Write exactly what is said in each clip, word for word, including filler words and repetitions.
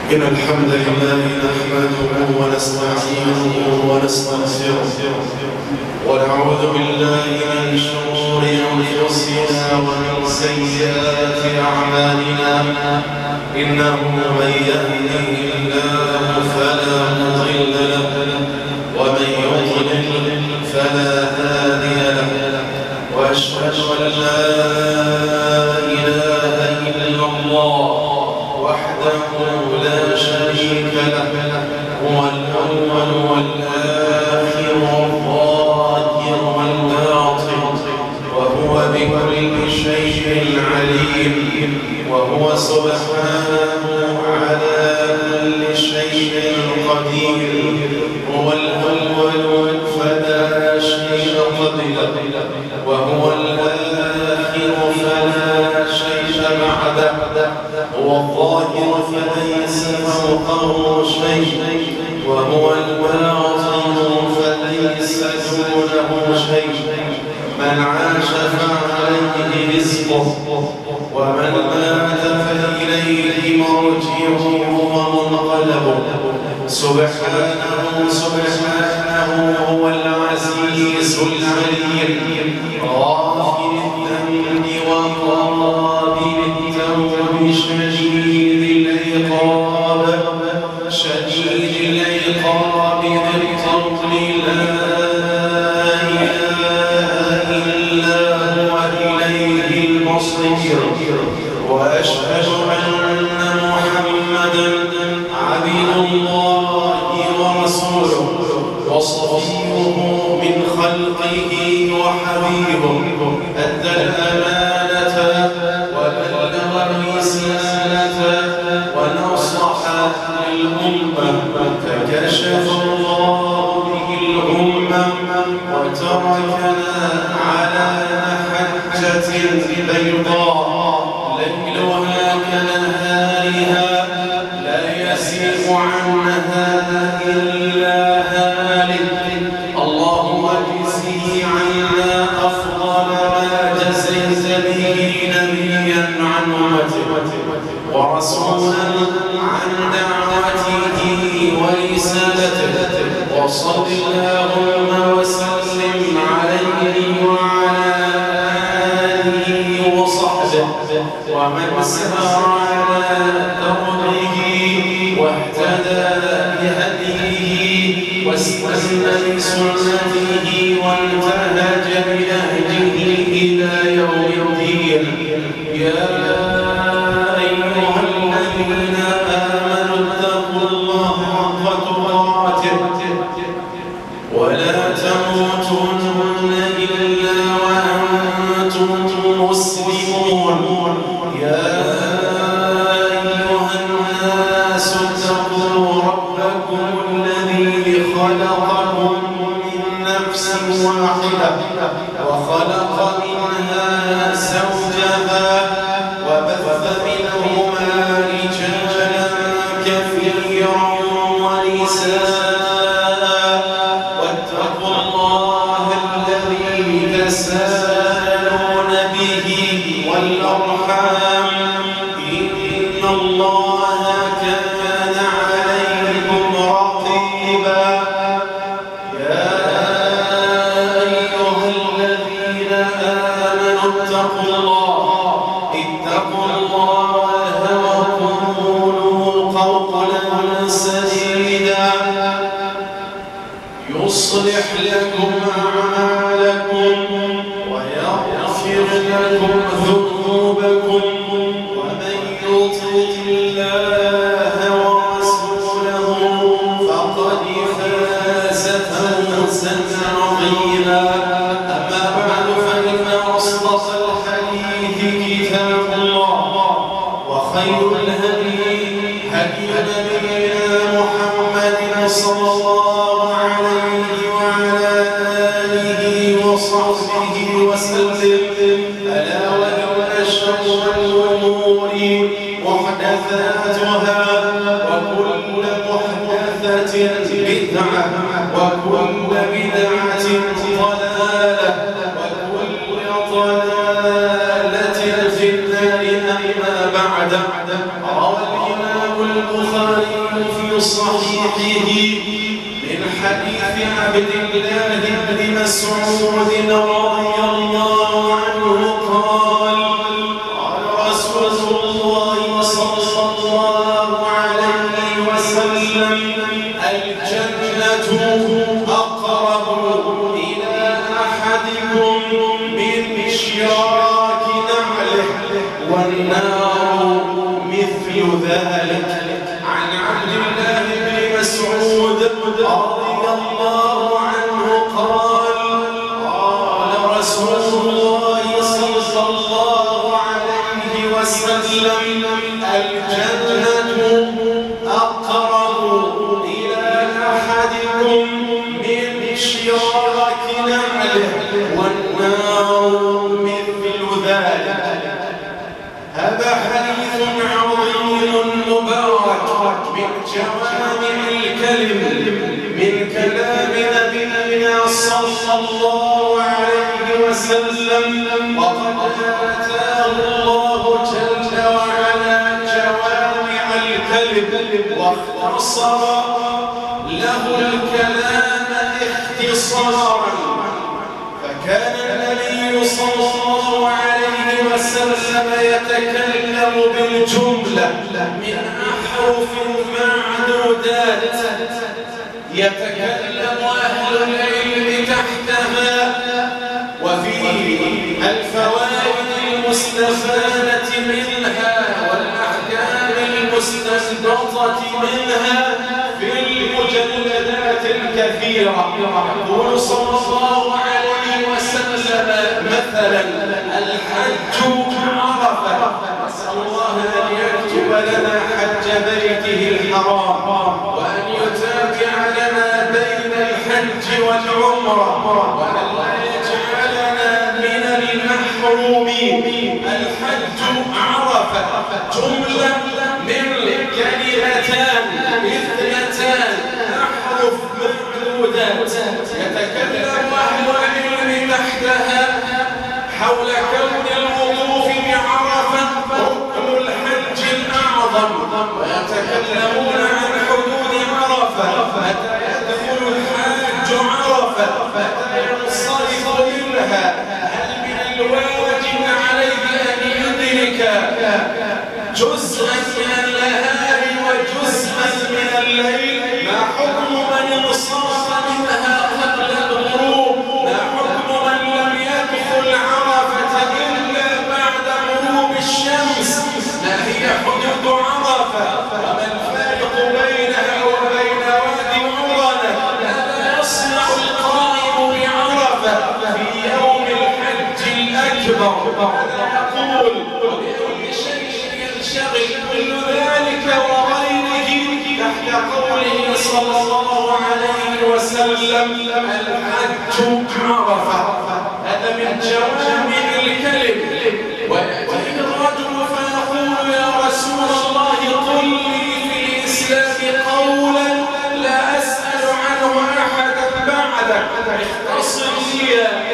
إن الحمد لله نحمده ونستعينه ونستغفره ونعوذ بالله من شرور أنفسنا ومن سيئات أعمالنا إنه من يهده الله فلا مضل له ومن يضلل فلا هادي له وأشهد أن لا إله إلا الله وحده لا شريك له هو الأول والآخر والظاهر والباطن وهو بكل شيء عليم وهو سبحانه على كل شيء قدير هو الأول فلا شيء قبله وهو الآخر فلا شيء بعده هو الظاهر فليس فوقه شيء وهو الباطن فليس دونه شيء من عاش فعليه رزقه ومن مات فإليه مرجعه ومنقلبه سبحانه سبحانه هو العزيز العليم غافر الذنب وقابل التوب شديد العقاب شديد العقاب ذي الطول لا إله إلا هو إليه المصير وأشهد أن محمدا عبد الله ورسوله وصفيه من خلقه وحبيبه أدى الأمانة وبلغ الرسالة ونصح للأمة فكشف الله به الأمة وتركنا على محجة بيضاء ليلها كنهارها لا يزيغ عنها إلا هالك اللهم اجزه عنا أفضل ما جزيت به نبيا عن أمته ورسولا عن دعوته ورسالته وصل اللهم وسلم عليه وعلى آله وصحبه ومن سار على دربه واهتدى بهديه واستنى بسنته وانتهج بنهجه إلى يوم الدين يا أيها الذين آمنوا اتقوا الله حق تقاته ولا تموتن إلا وأنتم مسلمون يا أيها الناس اتقوا ربكم الذي خلقكم من نفس واحدة وخلق منها زوجها وبث منهما رجالا كثيرا ونساء واتقوا الله الذي تساءلون به والأرحام إن الله كان عليكم رقيبا يا أيها الذين آمنوا اتقوا الله اتقوا الله وقولوا قولا سديدا يصلح لكم أعمالكم ويغفر لكم ذنوبكم ومن يطع الله ورسوله فقد فاز فوزا عظيما أما بعد فإن أصدق الحديث كتاب الله وخير الهدي هدي نبينا محمد صلى الله عليه وعلى آله وصحبه وسلم ألا وإن شر الأمور محدثاتها وكل محدثة بدعة وكل بدعة ضلالة وكل ضلالة في النار أما بعد روى الإمام البخاري صحيحه من حديث عبد الله بن مسعود رضي الله عنه قال قال رسول الله صلى الله عليه وسلم الجنة أقرب إلى أحدكم من شراك نعله والنار مثل ذلك. عن عبد الله بن مسعود رضي الله عنه قال قال رسول الله صلى الله عليه وسلم الجنة أقرب إلى أحدكم من شراك نعله والنار مثل ذلك. هذا حديث عظيم مبارك من جوامع الكلم من كلام نبينا صلى الله عليه وسلم، وقد آتاه الله جل وعلا جوامع الكلم واختصر له الكلام اختصارا، فكان النبي صلى الله عليه وسلم يتكلم بالجملة من أحرف معدودات يتكلم أهل العلم تحتها، وفي الفوائد المستفادة منها والأحكام المستنبطة منها في المجلدات الكثيرة. يقول صلى الله عليه وسلم مثلا الحج عرفة، نسأل الله أن يكتب لنا حج بيته الحرام وأن يتابع لنا بين الحج والعمرة وأن لا يجعلنا من المحرومين. الحج عرفة جملة من كلمتان اثنتان أحرف معدودات يتكلم أهل العلم تحتها حول كون الوقوف بعرفة ركن الحج الأعظم، ويتكلمون عن حدود عرفة، متى يدخل الحاج عرفة، متى ينصرف منها، هل من الواجب عليه أن يدرك جزءا من النهار وجزءا من الليل؟ ما حكم من انصرف منها قبل الغروب؟ ما حكم من لم يدخل عرفة إلا بعد غروب الشمس؟ ما هي حدود عرفة؟ وما الفارق بينها وبين وادي عرنة؟ ماذا يصنع القائم بعرفة في يوم الحج الأكبر؟ ماذا يقول؟ وبأي شيء ينشغل؟ كل ذلك وغيره تحت قوله صلى الله عليه وسلم الحج عرفة. هذا من جوامع الكلم. ويأتي الرجل فيقول يا رسول الله قل لي في الإسلام قولا لا أسأل عنه أحدا بعدك، اختصر لي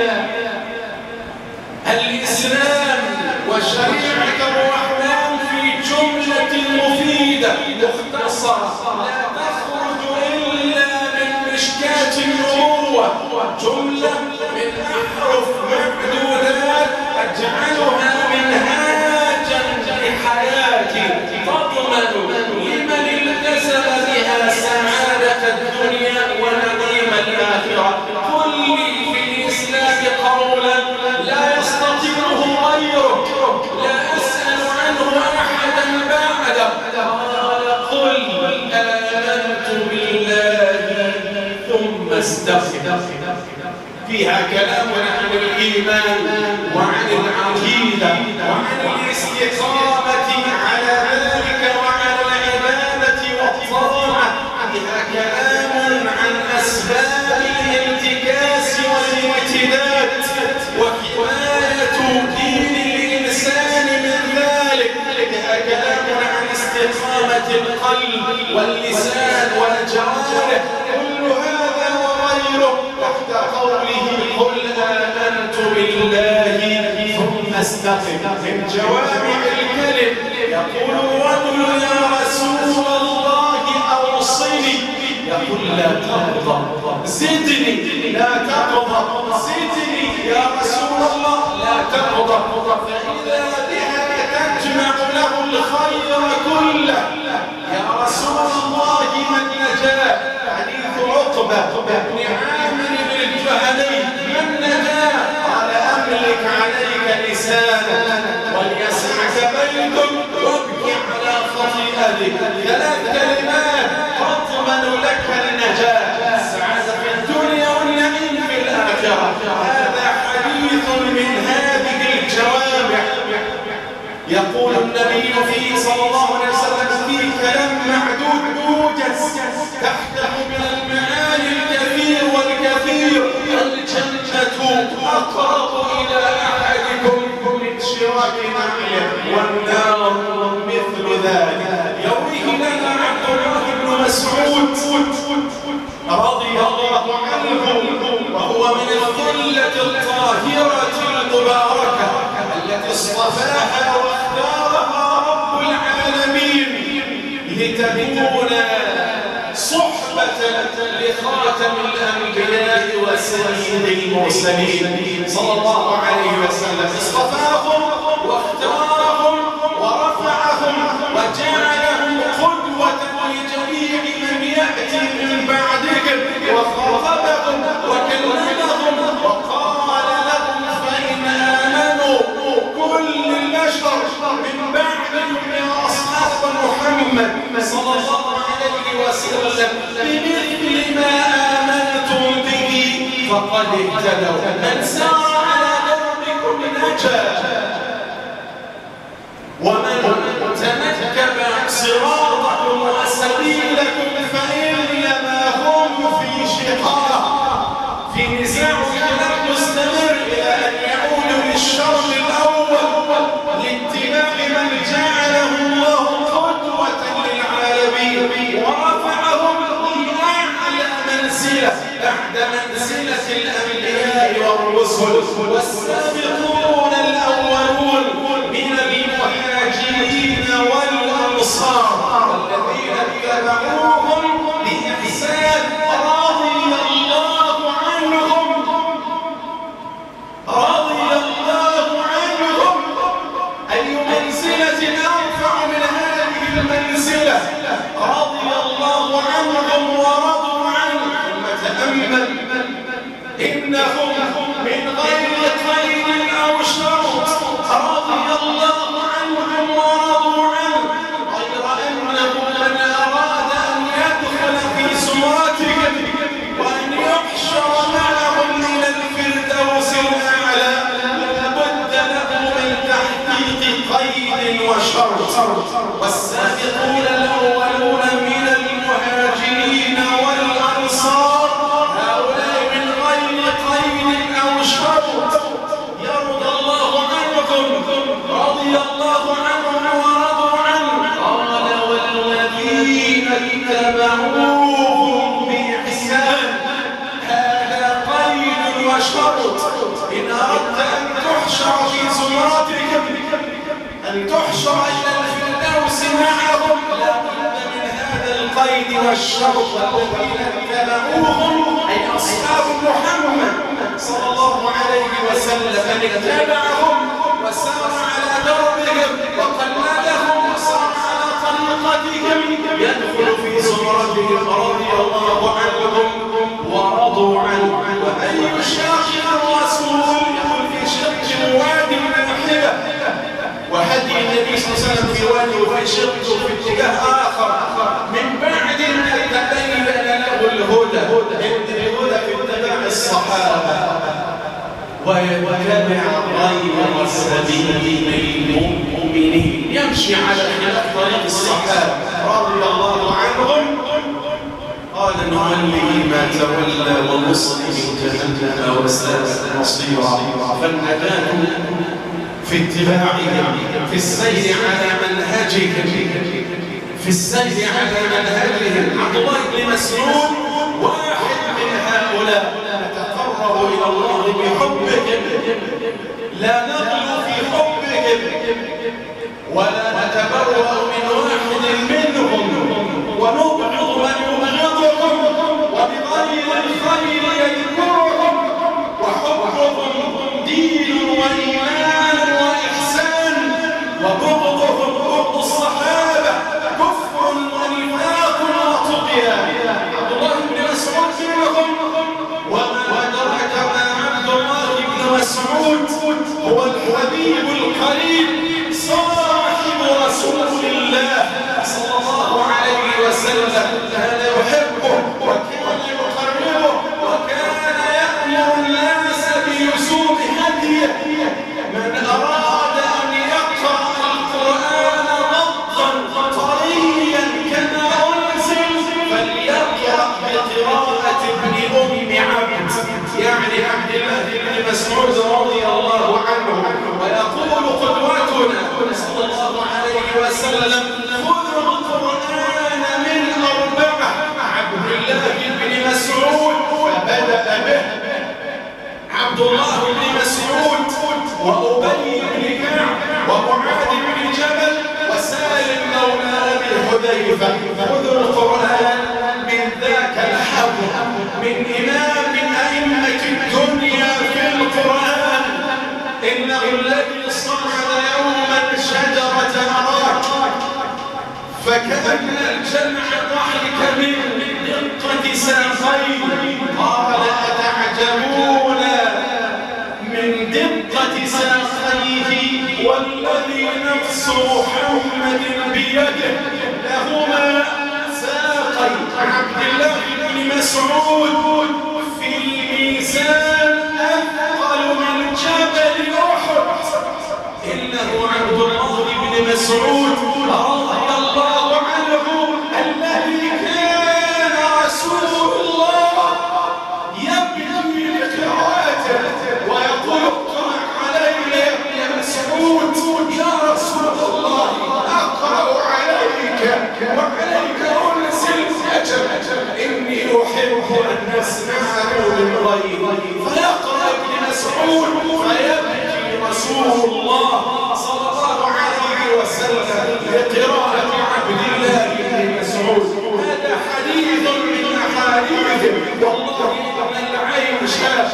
الإسلام وشريعة الرحمن في جملة مفيدة مختصرة لا تخرج إلا من مشكاة النبوة، جملة من أحرف معدودات أجعلها منهاجا لحياتي تضمن لمن التزم بها سعادة الدنيا ونعيم الآخرة. قل لي في الإسلام قولا لا يستطيعه غيرك، لا أسأل عنه أحدا بعده. قال قل آمنت بالله ثم استغفر. فيها كلام عن الإيمان وعن العقيدة وعن الاستقامة على ذلك وعن العبادة والطاعة. فيها كلام عن أسباب الانتكاس والامتداد وحماية دين الإنسان من ذلك. فيها كلام عن استقامة القلب واللسان والجوارح. كل هذا وغيره تحت قوله قل آمنت بالله ثم استقم. من جوامع الكلم يقول الرجل يا رسول الله أوصي يقول لا تغضب، زدني لا تغضب، زدني يا رسول الله لا تغضب، فإذا بها تجمع له الخير كله. يا رسول الله من نجا؟ حديث عقبة بن عامر الجهني، من نجا؟ قال أملك عليك لسانك وليسعك بيتك وابكي على خطيئتك، ثلاث كلمات تضمن لك النجاة، السعادة في الدنيا والنعيم في الآخرة. هذا حديث من هذه الجوامع. يقول النبي فيه صلى الله عليه وسلم في كلام معدود موجز تحته من المعاني الكثير والكثير: الجنة أقرب إلى أحدكم من شراك نعله، والنار مثل ذلك. يرويه لنا عبد الله بن مسعود رضي الله عنه، وهو من الظلة الطاهرة المباركة التي اصطفاها واختارها رب العالمين لتكون صحبة لخاتم الأنبياء وسيد المرسلين صلى الله عليه وسلم. اصطفاهم واختارهم ورفعهم وجعلهم قدوة لجميع من يأتي من بعدهم، وخاطبهم وكلمهم وقال لهم: فإن آمنوا كل البشر من بعدهم يا أصحاب محمد صلى الله عليه وسلم بمثل ما آمنتم به فقد اهتدوا، من سار على دربكم نجا، ومن تنكب صراطكم وسبيلكم فإنما هم في شقاق، في نزاع مستمر إلى أن يعودوا للشرط الأول لاتباع من جعله الله قدوة للعالمين ورفعهم لأعلى منزلة بعد منزلة الأنبياء والرسل. والسابقون الأولون من المهاجرين والأنصار الذين اتبعوهم بإحسان رضي الله عنهم رضي الله عنهم. أي منزلة أرفع من هذه المنزلة؟ رضي الله عنهم ورضوا عنه. ثم تأمل: إنهم من غير خير أو شر رضي الله عنهم ورضوا عنه، غير أنه من أراد أن يدخل في زمرتهم وأن يحشر معهم من الفردوس الأعلى لابد له من تحقيق قيد وشرط. والسابقون الأولون من المهاجرين والأنصار هؤلاء من غير قيد أو شرط يرضى الله عنكم، رضي الله عنهم ورضوا عنه. قال: والذين اتبعوهم بإحسان. هذا قيد وشرط. إن أردت أن تحشر في زمرتهم، أن تحشر إلى الفردوس معهم، لا بد من هذا القيد والشرط. الذين اتبعوهم أي أصحاب محمد صلى الله عليه وسلم، من اتبعهم وسار على دربهم وقلدهم وسار على طريقتهم يدخل في زمرتهم، رضي الله عنهم ورضوا عنه. ومن يشاقق الرسول يكون في شق وادي واحدة، وهدي النبي صلى الله عليه وسلم في وادي وفي شق في اتجاه آخر، من بعد أن تبين له الهدى. الهدى في اتباع الصحابة ويتبع غير سبيل المؤمنين، يمشي على خلاف طريق الصحابة رضي الله عنهم. قال: نوليه ما تولى ونصله جهنم وساءت مصيرا. فالنجاة في اتباعهم، في السير على منهجهم، في السير على منهجهم. عبد الله بن مسعود واحد من هؤلاء. نتقرب إلى الله بحبهم، لا نغلو في حبهم، ولا نتبرأ من واحد منهم، ونبغض من يبغضهم، مسعود هو الحبيب القريب صاحب رسول الله صلى الله عليه وسلم، كان يحبه وكان يقربه وكان يأمر الناس بلزوم هديه. من أراد أن يقرأ القرآن غضا طريا كما أنزل فليقرأ بقراءة ابن أم عبد، يعني عبد الله بن مسعود رضي الله عنه. ويقول قدوتنا صلى الله عليه وسلم: خذوا القرآن من أربعة. عبد الله بن مسعود فبدأ به عبد الله بن مسعود وأبي بن كعب ومعاذ بن جبل وسالم مولى أبي حذيفة. خذوا القرآن من ذاك الحبر من إمام من أئمة الدنيا في القرآن. إنه الذي صعد يوما شجرة أراك فكأن الجمع ضحك من دقة ساقيه. قال: أتعجبون من دقة ساقيه والذي نفس محمد بيده لهما ساقي عبد الله بن مسعود في الميزان أثقل من جبل أحد. إنه عبد الله بن مسعود رضي الله عنه الذي كان رسول الله يبكي لقراءته ويقول: اقرأ علي يا مسعود يا رسول الله، أقرأ عليك وعليك أنزل. أجل إني أحب أن أسمعه من غيري. فيقرأ ابن مسعود فيبكي رسول الله صلى الله عليه وسلم لقراءة عبد الله بن مسعود. هذا حديث من أحاديثه. والله إن العيش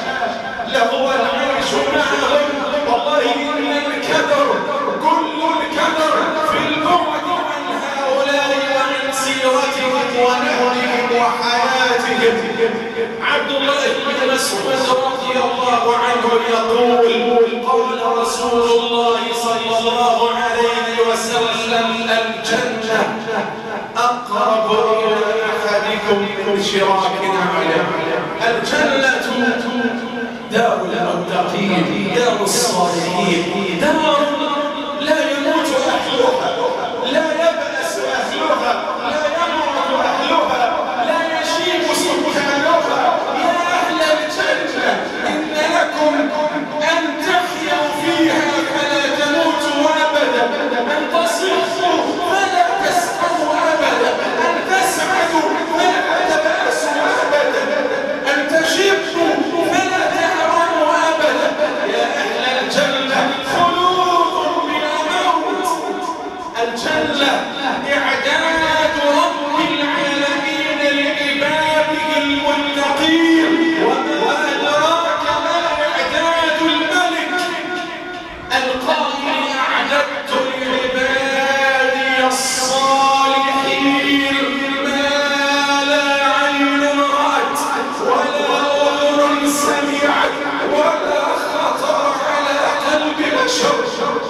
له العيش معهم. والله إن الكدر كل الكدر في البعد عن هؤلاء وعن سيرتهم ونهجهم وحياتهم. عبد الله بن مسعود رضي الله عنه يقول: قال رسول الله صلى الله عليه وسلم: الجنة أقرب إلى أحدكم من شراك نعله. الجنة دار المتقين، دار الصالحين، دار لا يموت أهلها، لا يبأس أهلها، لا يمرض أهلها، لا يشيب سكانها. يا أهل الجنة إن لكم أن تحيوا فيها فلا تموتوا أبدا، أن تصحوا فلا تسقطوا أبدا، أن تسعدوا فلا تبأسوا أبدا، أن تشبوا فلا تعرموا أبدا. يا أهل الجنة خلود بلا موت. الجنة إعداد رب العالمين لعباده المتقين. وما أدراك ما إعداد الملك القائل: أعددت لعبادي الصالحين ما لا عين رأت ولا أذن سمعت ولا خطر على قلب بشر.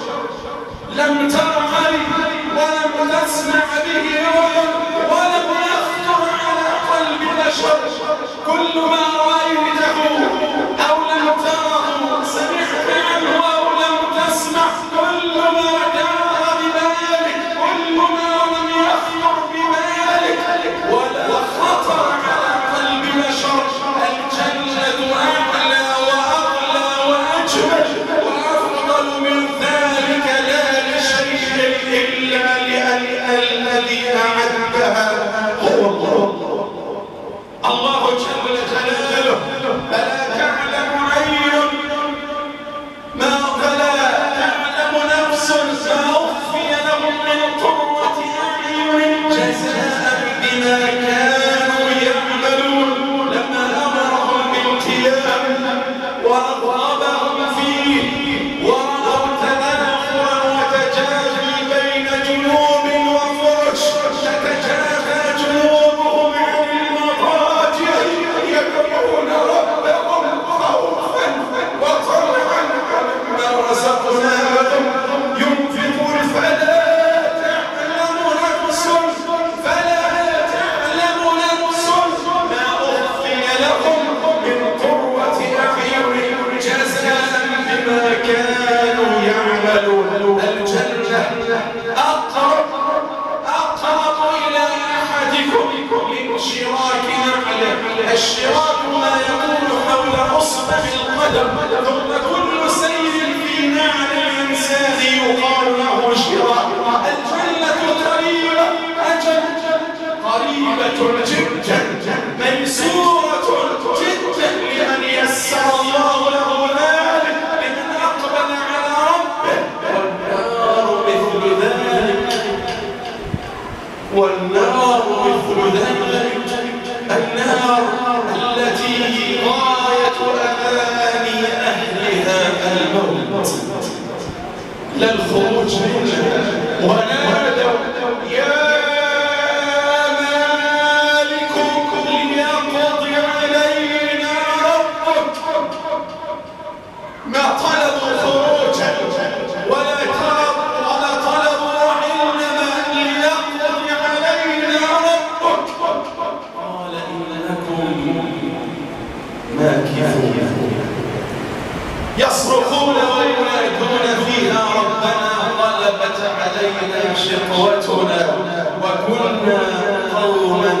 لم تر عين ولم تسمع به أذن ولم يخطر على قلب بشر. كل ما رأيته أو لم تره سمعت عنه أو لم تسمع، كل ما دار ببالك، كل ما لم يخطر ببالك ولا خطر على قلب بشر. الجنة أعلى وأغلى وأجمل وأفضل من ذلك، لا لشيء إلا لأن الذي أعدها هو الله. الله جل جلاله: فلا تعلم عين ما فلا تعلم نفس ما أخفي لهم من قرة أعين جزاء بما كانوا يعملون. لما أمرهم بالقيام ورغبهم فيه ورأوا تنافرا وتجافي بين جنوب وفرش، تتجافى جنوبهم عن المضاجع يدعون ربهم خوفا وطمعا بما كانوا يعملون. الجنة أقرب أقرب إلى أحدكم من شراك نعله. الشراك ما يكون حول أصبع القدم، ثم كل سير في نعل الإنسان يقال له شراك. الجنة قريبة، أجل قريبة جدا، ميسورة جدا لمن يسر الله له ذلك، لمن أقبل على ربه. والنار مثل ذلك، والنار مثل ذلك. النار التي غاية أماني أهلها الموت، لا الخروج منها. ونادوا يا مالك ليقضي علينا ربك. ما طلبوا خروجا ولا طلبوا ولا طلبوا وإنما ليقضي علينا ربك. قال إنكم ماكثون. يصرخون وينادون فيها ربنا غلبت علينا شقوتنا وكنا قوما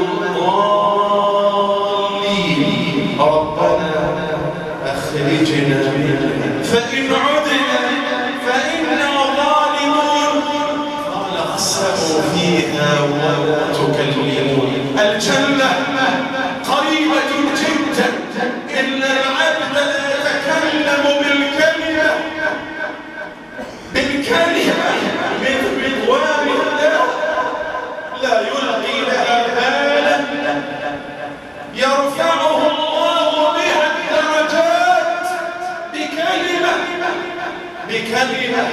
ضالين ربنا أخرجنا منها فإن عدنا فإنا ظالمون. قال اخسئوا فيها ولا تكلمون. الجنة قريبة جدا، إن العبد لا يتكلم بالكلمة بالكلمة من رضوان الله، لا يلقي لها بالا، يرفعه الله بها الدرجات بكلمة بكلمة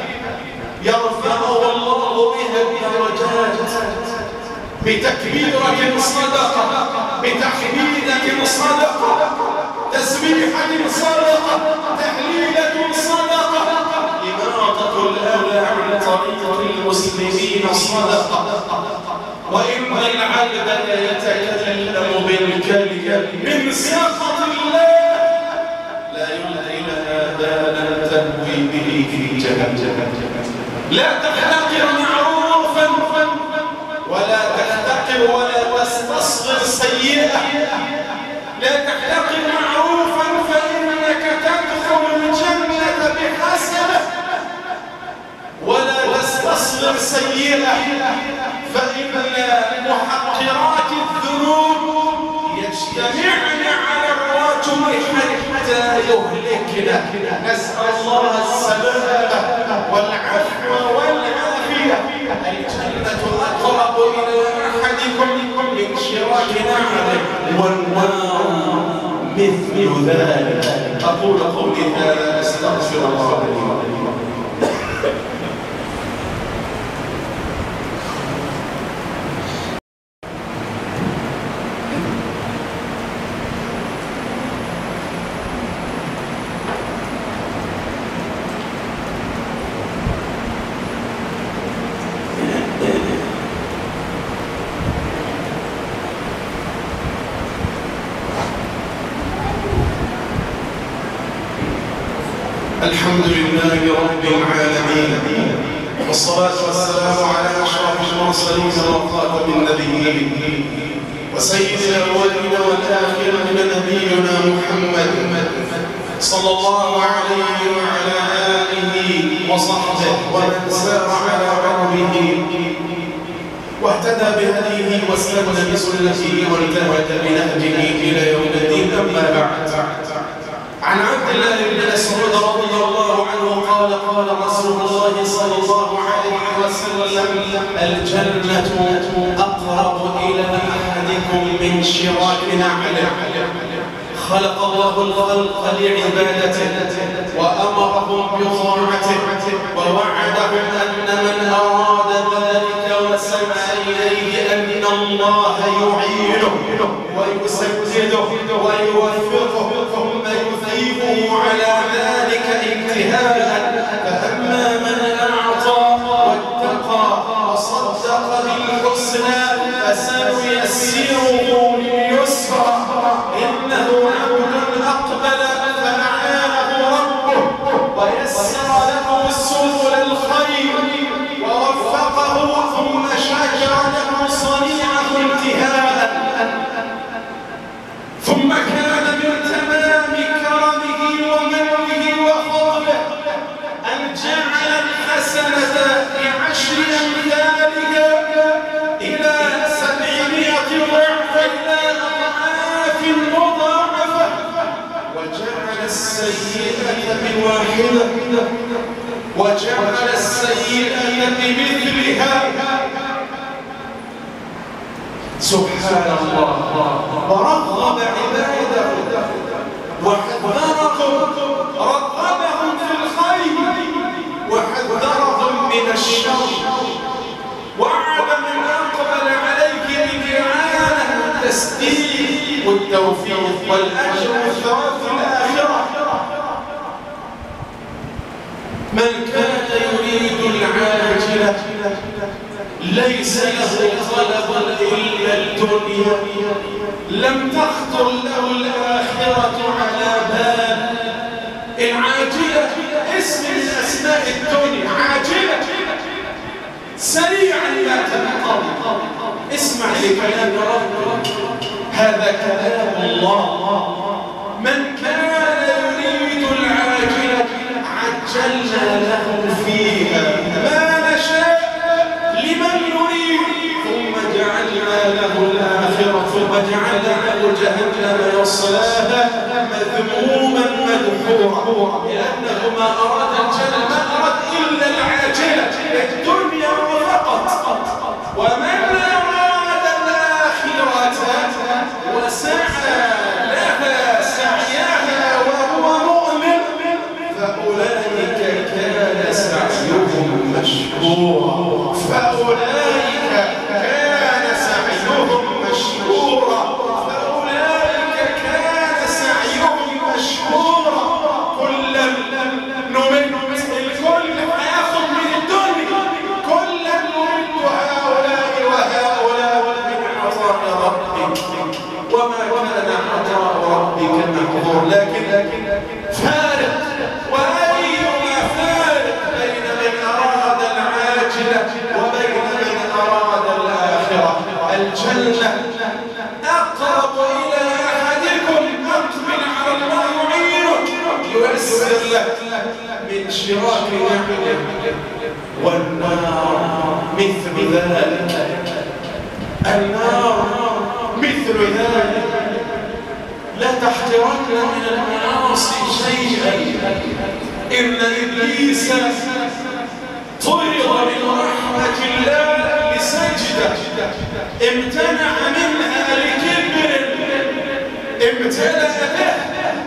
يرفعه الله بها الدرجات. بتكبيرة صدقة، بتحميدة صدقة، تسبيحة صدقة، تهليلة صدقة، إماطة الأذى عن طريق المسلمين صدقة. وإن العبد لا يتكلم بالكلمة من سخط الله لا يلقي لها بالا تهوي به في جهنم. لا تحتقر معروفا ولا تحتقر ولا تستصغر سيئة. لا تحتقر معروفا فإنك تدخل الجنة بحسنة، ولا تستصغر سيئة فإن محقرات الذنوب يجتمعن على الرجل حتى يهلكنا. نسأل الله السلامة والعفو والعافية. الجنة أقرب إلى أحدكم من شراك نعله، والنار مثل ذلك. أقول قولي هذا أستغفر الله لي. الحمد لله رب العالمين، والصلاة والسلام على أشرف المرسلين وخاتم النبيين وسيد الأولين والآخرين نبينا محمد صلى الله عليه وعلى آله وصحبه ومن سار على دربه واهتدى بهديه واستنى بسنته وانتهج بنهجه إلى يوم الدين. أما بعد، عن عبد الله بن مسعود رضي الله عنه قال قال رسول الله صلى الله عليه وسلم: الجنة أقرب إلى أحدكم من شراك نعله. خلق الله الخلق لعبادته وأمرهم بطاعته ووعدهم أن من أراد ذلك وسعى إليه أن الله يعينه ويسدده ويوفقه ثم يثيبه على ذلك انتهاء. فأما من أعطى واتقى وصدق بالحسنى فسنيسره لليسرى. إنه عبد أقبل فأعانه ربه سيئة واحدة وجعل السيئة بمثلها. سبحان الله. ورغب عباده وحذرهم، رغبهم في الخير وحذرهم من الشر، وعد من أقبل عليك بالإعانة والتسديد والتوفيق والأجر والثواب في الآخرة. من كان يريد العاجلة ليس له طلب إلا الدنيا، لم تخطر له الآخرة على بال. العاجلة اسم من أسماء الدنيا، عاجلة سريعا لا تنقضي. اسمع لكلام ربك، هذا كلام الله. من كان يريد العاجلة عجلنا له فيها ما نشاء لمن يريد، ثم جعلنا له الآخرة ثم جعلنا له جهنم يصلاها مذموما مدحورا، لأنه ما أراد الجنة ما أراد إلا العاجلة الدنيا فقط. ومن أراد الآخرة وسعى لها سعيها وهو مؤمن فأولئك كان سعيهم مشكورا. فأولئك كان سعيهم مشكورا. فأولئك كان سعيهم مشكورا. كلا نمد الكل هياخد من الدنيا، كلا نمد هؤلاء وهؤلاء من عطاء ربك، وما كان عطاء ربك محظور. لكن فارق، وأيما فارق بين من أراد العاجلة وبين من أراد الآخرة. الجنة أقرب إلى أحدكم أقبل على الله يعينك ييسر لك من شراك نعمه، والنار مثل ذلك. النار مثل ذلك. لا تحترن من المعاصي شيئا. إن إبليس طرد من رحمة الله لسجدة، امتنع منها لكبر امتلأ به.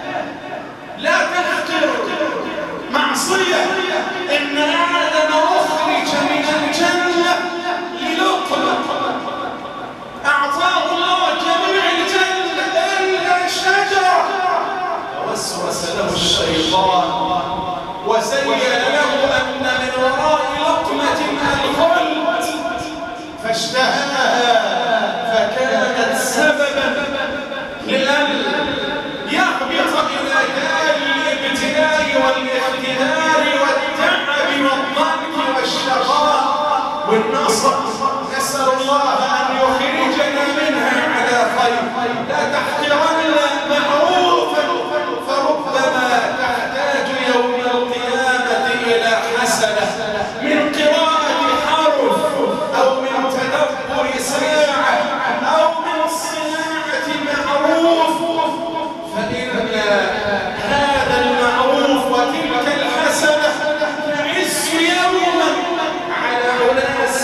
لا تحقر معصية. إن آدم أخرج من الجنة للقمة، أعطاه الله جميع الجنة إلا الشجرة، وسوس له الشيطان وزين له أن من وراء لقمة الخلد فاشتهاها، فكانت سببا لأن يهبط إلى دار الابتلاء والاختبار والتعب والضنك والشقاء والنصب. نسأل الله أن يخرجنا منها على خير. لا تحقرن معروفا فربما تحتاج يوم القيامة إلى حسنة من قراءة حرف أو من تدبر ساعة أو من صناعة معروف، فإن هذا المعروف وتلك الحسنة تعز يوما على أناس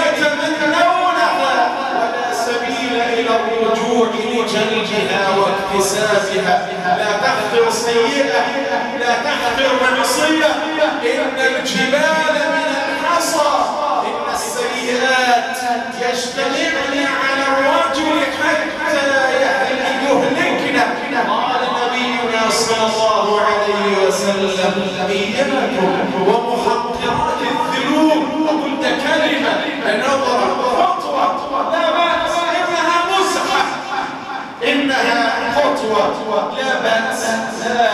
يتمنونها ولا سبيل إلى الرجوع لجلبها واكتسابها. لا تحقر سيئة، لا تحقر معصية. إن الجبال من الحصى، إن السيئات يجتمعن على الرجل حتى يهلكنا. قال نبينا صلى الله عليه وسلم إياكم ومحقرات الذنوب. وقلت كلمة نظرة خطوة لا بأس، إنها مزحة، إنها خطوة لا بأس. لا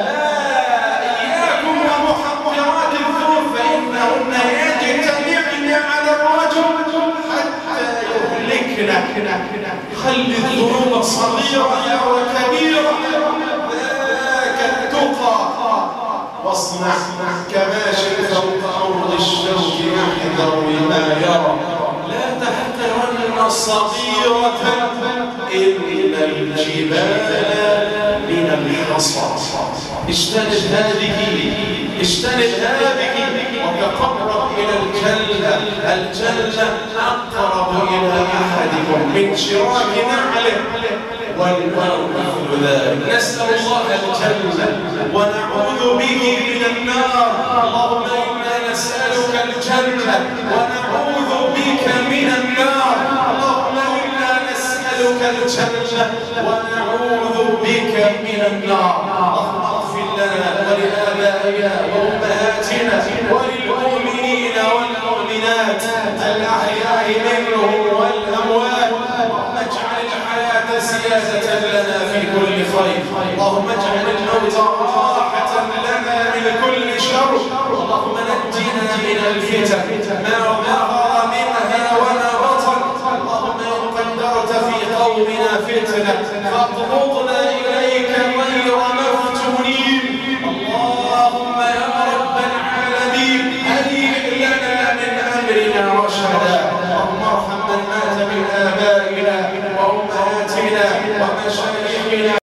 إياكم ومحقرات الذنوب فإنهن يجتمعن على الرجل حتى يهلكنا. خلي الذنوب صغيرة وكبيرة، ذاك التقى. واصنع كما شئت فوق أرض الشوك يحذر بما يرى. لا تحقرن صغيرة، إن الجبال من الحصى. اجتنب هذه اجتنب هذه وتقرب إلى الجنة. الجنة أقرب إلى أحدكم من شراك نعله والماء مثل ذلك. نسأل الله الجنة ونعوذ به من النار. اللهم إنا نسألك الجنة ونعوذ بك من النار. اللهم إنا نسألك الجنة ونعوذ بك من النار. اللهم اغفر لنا ولآبائنا وأمهاتنا وللمؤمنين والمؤمنات الأحياء منهم والأموات. اللهم اجعل الحياة سياسة لنا في كل خير. اللهم اجعل الموت راحة لنا من كل شر. اللهم نجنا من الفتن ما ظهر منها وما بطن. اللهم إن قدرت في قومنا فتنة فاقبضنا إليك غير مفتونين. اللهم يا رب العالمين هيئ لنا من أمرنا رشدا. اللهم ارحم من مات من آبائنا وأمهاتنا ومشايخنا